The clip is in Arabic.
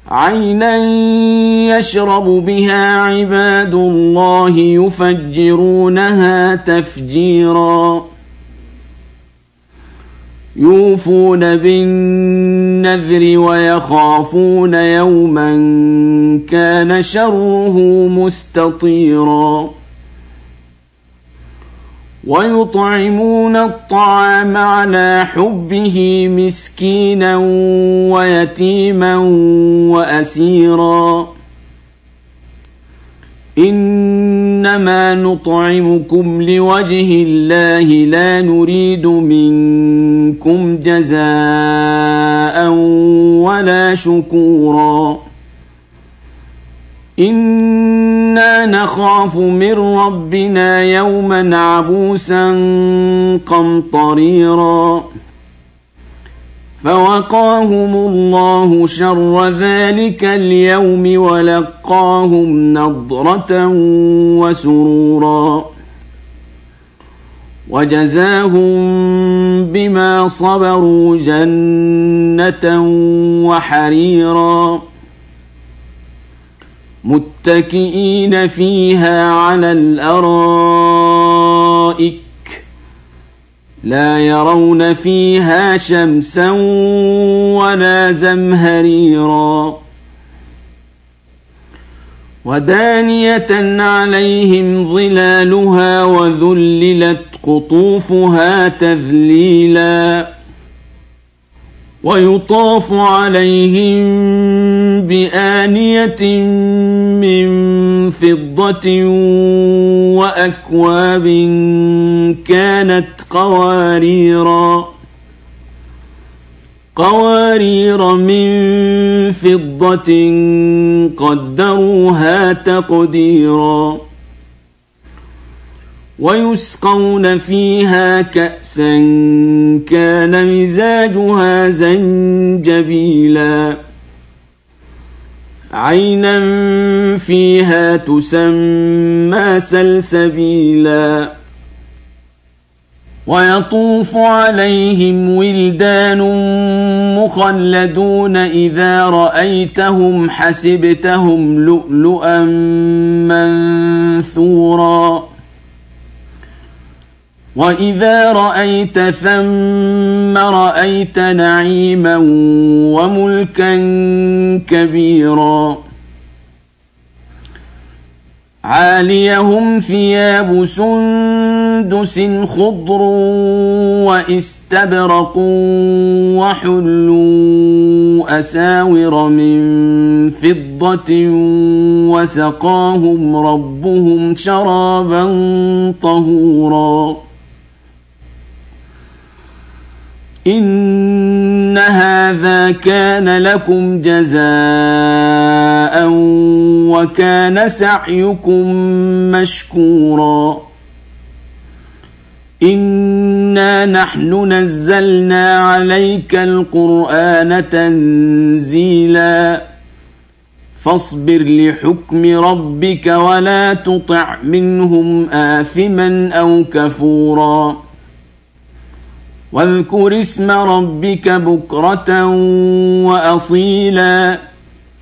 عينا يشرب بها عباد الله يفجرونها تفجيرا يوفون بالنذر ويخافون يوما كان شره مستطيرا ويطعمون الطعام على حبه مسكينا ويتيما وأسيرا إنما نطعمكم لوجه الله لا نريد منكم جزاء ولا شكورا إنا نخاف من ربنا يوما عبوسا قمطريرا فوقاهم الله شر ذلك اليوم ولقاهم نضرة وسرورا وجزاهم بما صبروا جنة وحريرا متكئين فيها على الأرائك لا يرون فيها شمسا ولا زمهريرا ودانية عليهم ظلالها وذللت قطوفها تذليلا ويطاف عليهم بآنية من فضة وأكواب كانت قوارير من فضة قدروها تقديرا ويسقون فيها كأسا كان مزاجها زنجبيلا عينا فيها تسمى سلسبيلا ويطوف عليهم ولدان مخلدون إذا رأيتهم حسبتهم لؤلؤا منثورا وإذا رأيت ثم رأيت نعيما وملكا كبيرا عاليهم ثياب سندس خضر واستبرق وحلوا أساور من فضة وسقاهم ربهم شرابا طهورا إن هذا كان لكم جزاء وكان سعيكم مشكورا إنا نحن نزلنا عليك القرآن تنزيلا فاصبر لحكم ربك ولا تطع منهم آثما أو كفورا واذكر اسم ربك بكرة وأصيلا